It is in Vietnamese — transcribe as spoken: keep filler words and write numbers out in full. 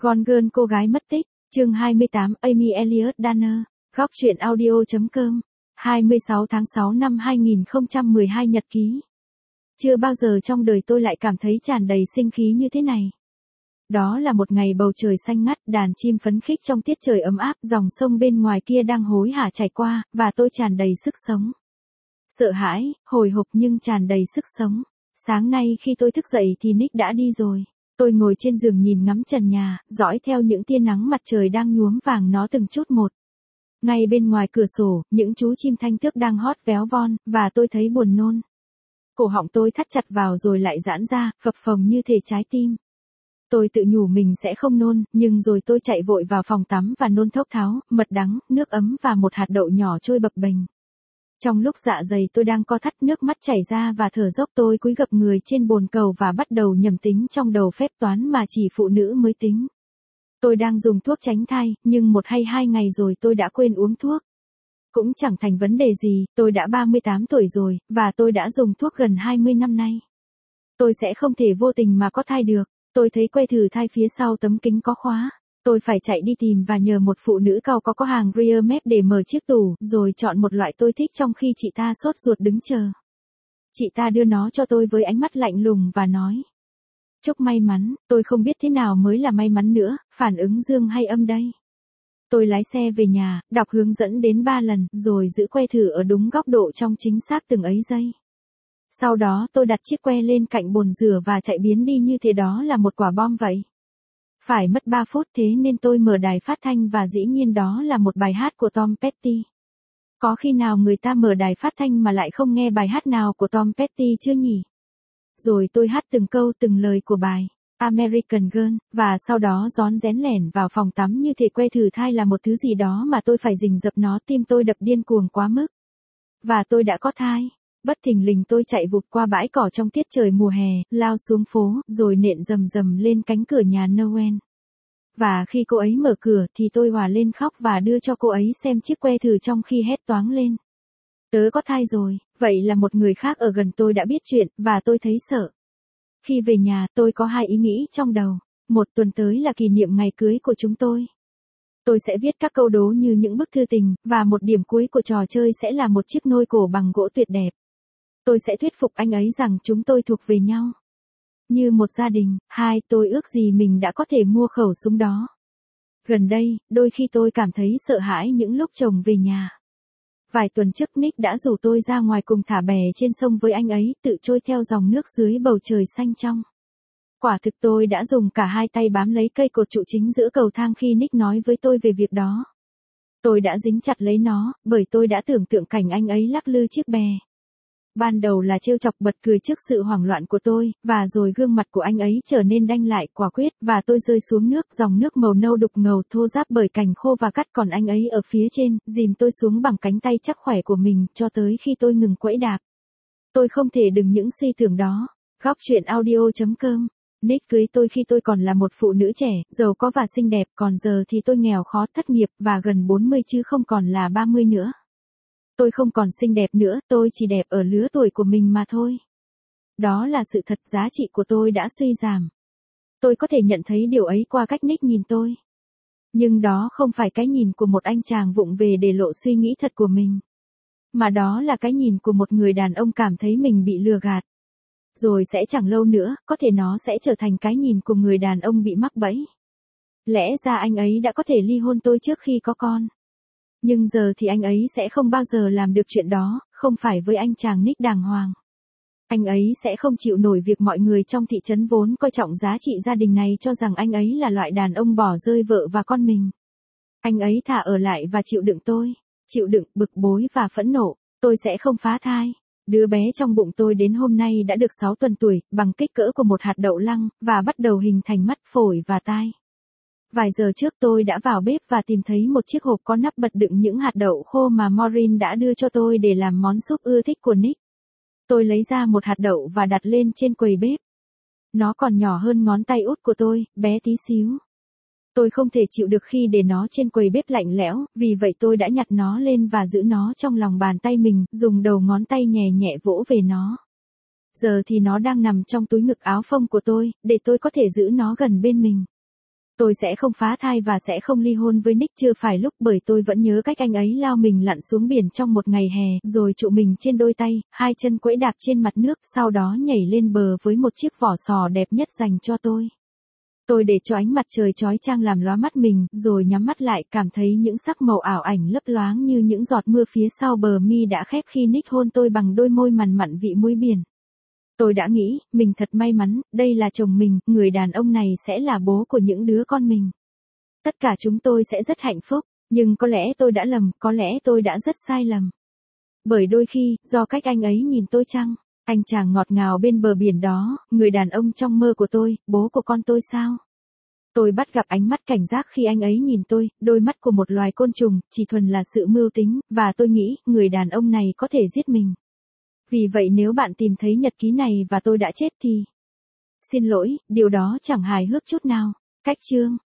Gone Girl cô gái mất tích, chương hai mươi tám Amy Elliott Danner, góc truyện audio.com, hai mươi sáu tháng sáu năm hai nghìn không trăm mười hai nhật ký. Chưa bao giờ trong đời tôi lại cảm thấy tràn đầy sinh khí như thế này. Đó là một ngày bầu trời xanh ngắt, đàn chim phấn khích trong tiết trời ấm áp, dòng sông bên ngoài kia đang hối hả chảy qua, và tôi tràn đầy sức sống. Sợ hãi, hồi hộp nhưng tràn đầy sức sống. Sáng nay khi tôi thức dậy thì Nick đã đi rồi. Tôi ngồi trên giường nhìn ngắm trần nhà, dõi theo những tia nắng mặt trời đang nhuốm vàng nó từng chút một. Ngay bên ngoài cửa sổ, những chú chim thanh tước đang hót véo von, và tôi thấy buồn nôn. Cổ họng tôi thắt chặt vào rồi lại giãn ra, phập phồng như thể trái tim. Tôi tự nhủ mình sẽ không nôn, nhưng rồi tôi chạy vội vào phòng tắm và nôn thốc tháo, mật đắng, nước ấm và một hạt đậu nhỏ trôi bập bềnh. Trong lúc dạ dày tôi đang co thắt, nước mắt chảy ra và thở dốc, tôi cúi gập người trên bồn cầu và bắt đầu nhẩm tính trong đầu phép toán mà chỉ phụ nữ mới tính. Tôi đang dùng thuốc tránh thai, nhưng một hay hai ngày rồi tôi đã quên uống thuốc. Cũng chẳng thành vấn đề gì, tôi đã ba mươi tám tuổi rồi, và tôi đã dùng thuốc gần hai mươi năm nay. Tôi sẽ không thể vô tình mà có thai được. Tôi thấy que thử thai phía sau tấm kính có khóa. Tôi phải chạy đi tìm và nhờ một phụ nữ cao có có hàng rear map để mở chiếc tủ, rồi chọn một loại tôi thích trong khi chị ta sốt ruột đứng chờ. Chị ta đưa nó cho tôi với ánh mắt lạnh lùng và nói: "Chúc may mắn." Tôi không biết thế nào mới là may mắn nữa, phản ứng dương hay âm đây. Tôi lái xe về nhà, đọc hướng dẫn đến ba lần, rồi giữ que thử ở đúng góc độ trong chính xác từng ấy giây. Sau đó tôi đặt chiếc que lên cạnh bồn rửa và chạy biến đi như thế đó là một quả bom vậy. Phải mất ba phút, thế nên tôi mở đài phát thanh và dĩ nhiên đó là một bài hát của Tom Petty. Có khi nào người ta mở đài phát thanh mà lại không nghe bài hát nào của Tom Petty chưa nhỉ? Rồi tôi hát từng câu từng lời của bài American Girl, và sau đó rón rén lẻn vào phòng tắm như thể que thử thai là một thứ gì đó mà tôi phải rình rập nó, tim tôi đập điên cuồng quá mức. Và tôi đã có thai. Bất thình lình tôi chạy vụt qua bãi cỏ trong tiết trời mùa hè, lao xuống phố, rồi nện rầm rầm lên cánh cửa nhà Noel. Và khi cô ấy mở cửa thì tôi òa lên khóc và đưa cho cô ấy xem chiếc que thử trong khi hét toáng lên: "Tớ có thai rồi." Vậy là một người khác ở gần tôi đã biết chuyện, và tôi thấy sợ. Khi về nhà, tôi có hai ý nghĩ trong đầu. Một tuần tới là kỷ niệm ngày cưới của chúng tôi. Tôi sẽ viết các câu đố như những bức thư tình, và một điểm cuối của trò chơi sẽ là một chiếc nôi cổ bằng gỗ tuyệt đẹp. Tôi sẽ thuyết phục anh ấy rằng chúng tôi thuộc về nhau như một gia đình. Hai, tôi ước gì mình đã có thể mua khẩu súng đó. Gần đây, đôi khi tôi cảm thấy sợ hãi những lúc chồng về nhà. Vài tuần trước Nick đã rủ tôi ra ngoài cùng thả bè trên sông với anh ấy, tự trôi theo dòng nước dưới bầu trời xanh trong. Quả thực tôi đã dùng cả hai tay bám lấy cây cột trụ chính giữa cầu thang khi Nick nói với tôi về việc đó. Tôi đã dính chặt lấy nó, bởi tôi đã tưởng tượng cảnh anh ấy lắc lư chiếc bè. Ban đầu là trêu chọc bật cười trước sự hoảng loạn của tôi, và rồi gương mặt của anh ấy trở nên đanh lại, quả quyết, và tôi rơi xuống nước, dòng nước màu nâu đục ngầu thô ráp bởi cành khô và cắt, còn anh ấy ở phía trên, dìm tôi xuống bằng cánh tay chắc khỏe của mình, cho tới khi tôi ngừng quẫy đạp. Tôi không thể đừng những suy tưởng đó. Góc truyện audio.com. Nick cưới tôi khi tôi còn là một phụ nữ trẻ, giàu có và xinh đẹp, còn giờ thì tôi nghèo khó, thất nghiệp, và gần bốn mươi chứ không còn là ba mươi nữa. Tôi không còn xinh đẹp nữa, tôi chỉ đẹp ở lứa tuổi của mình mà thôi. Đó là sự thật, giá trị của tôi đã suy giảm. Tôi có thể nhận thấy điều ấy qua cách Nick nhìn tôi. Nhưng đó không phải cái nhìn của một anh chàng vụng về để lộ suy nghĩ thật của mình. Mà đó là cái nhìn của một người đàn ông cảm thấy mình bị lừa gạt. Rồi sẽ chẳng lâu nữa, có thể nó sẽ trở thành cái nhìn của người đàn ông bị mắc bẫy. Lẽ ra anh ấy đã có thể ly hôn tôi trước khi có con. Nhưng giờ thì anh ấy sẽ không bao giờ làm được chuyện đó, không phải với anh chàng Nick đàng hoàng. Anh ấy sẽ không chịu nổi việc mọi người trong thị trấn vốn coi trọng giá trị gia đình này cho rằng anh ấy là loại đàn ông bỏ rơi vợ và con mình. Anh ấy thà ở lại và chịu đựng tôi, chịu đựng bực bối và phẫn nộ. Tôi sẽ không phá thai. Đứa bé trong bụng tôi đến hôm nay đã được sáu tuần tuổi, bằng kích cỡ của một hạt đậu lăng, và bắt đầu hình thành mắt, phổi và tai. Vài giờ trước tôi đã vào bếp và tìm thấy một chiếc hộp có nắp bật đựng những hạt đậu khô mà Maureen đã đưa cho tôi để làm món súp ưa thích của Nick. Tôi lấy ra một hạt đậu và đặt lên trên quầy bếp. Nó còn nhỏ hơn ngón tay út của tôi, bé tí xíu. Tôi không thể chịu được khi để nó trên quầy bếp lạnh lẽo, vì vậy tôi đã nhặt nó lên và giữ nó trong lòng bàn tay mình, dùng đầu ngón tay nhẹ nhẹ vỗ về nó. Giờ thì nó đang nằm trong túi ngực áo phông của tôi, để tôi có thể giữ nó gần bên mình. Tôi sẽ không phá thai và sẽ không ly hôn với Nick chưa phải lúc bởi tôi vẫn nhớ cách anh ấy lao mình lặn xuống biển trong một ngày hè rồi trụ mình trên đôi tay, hai chân quẫy đạp trên mặt nước sau đó nhảy lên bờ với một chiếc vỏ sò đẹp nhất dành cho tôi. Tôi để cho ánh mặt trời chói chang làm lóa mắt mình, rồi nhắm mắt lại cảm thấy những sắc màu ảo ảnh lấp loáng như những giọt mưa phía sau bờ mi đã khép khi Nick hôn tôi bằng đôi môi mằn mặn vị muối biển. Tôi đã nghĩ, mình thật may mắn, đây là chồng mình, người đàn ông này sẽ là bố của những đứa con mình. Tất cả chúng tôi sẽ rất hạnh phúc, nhưng có lẽ tôi đã lầm, có lẽ tôi đã rất sai lầm. Bởi đôi khi, do cách anh ấy nhìn tôi chăng, anh chàng ngọt ngào bên bờ biển đó, người đàn ông trong mơ của tôi, bố của con tôi sao? Tôi bắt gặp ánh mắt cảnh giác khi anh ấy nhìn tôi, đôi mắt của một loài côn trùng, chỉ thuần là sự mưu tính, và tôi nghĩ, người đàn ông này có thể giết mình. Vì vậy nếu bạn tìm thấy nhật ký này và tôi đã chết thì... Xin lỗi, điều đó chẳng hài hước chút nào. Cách chương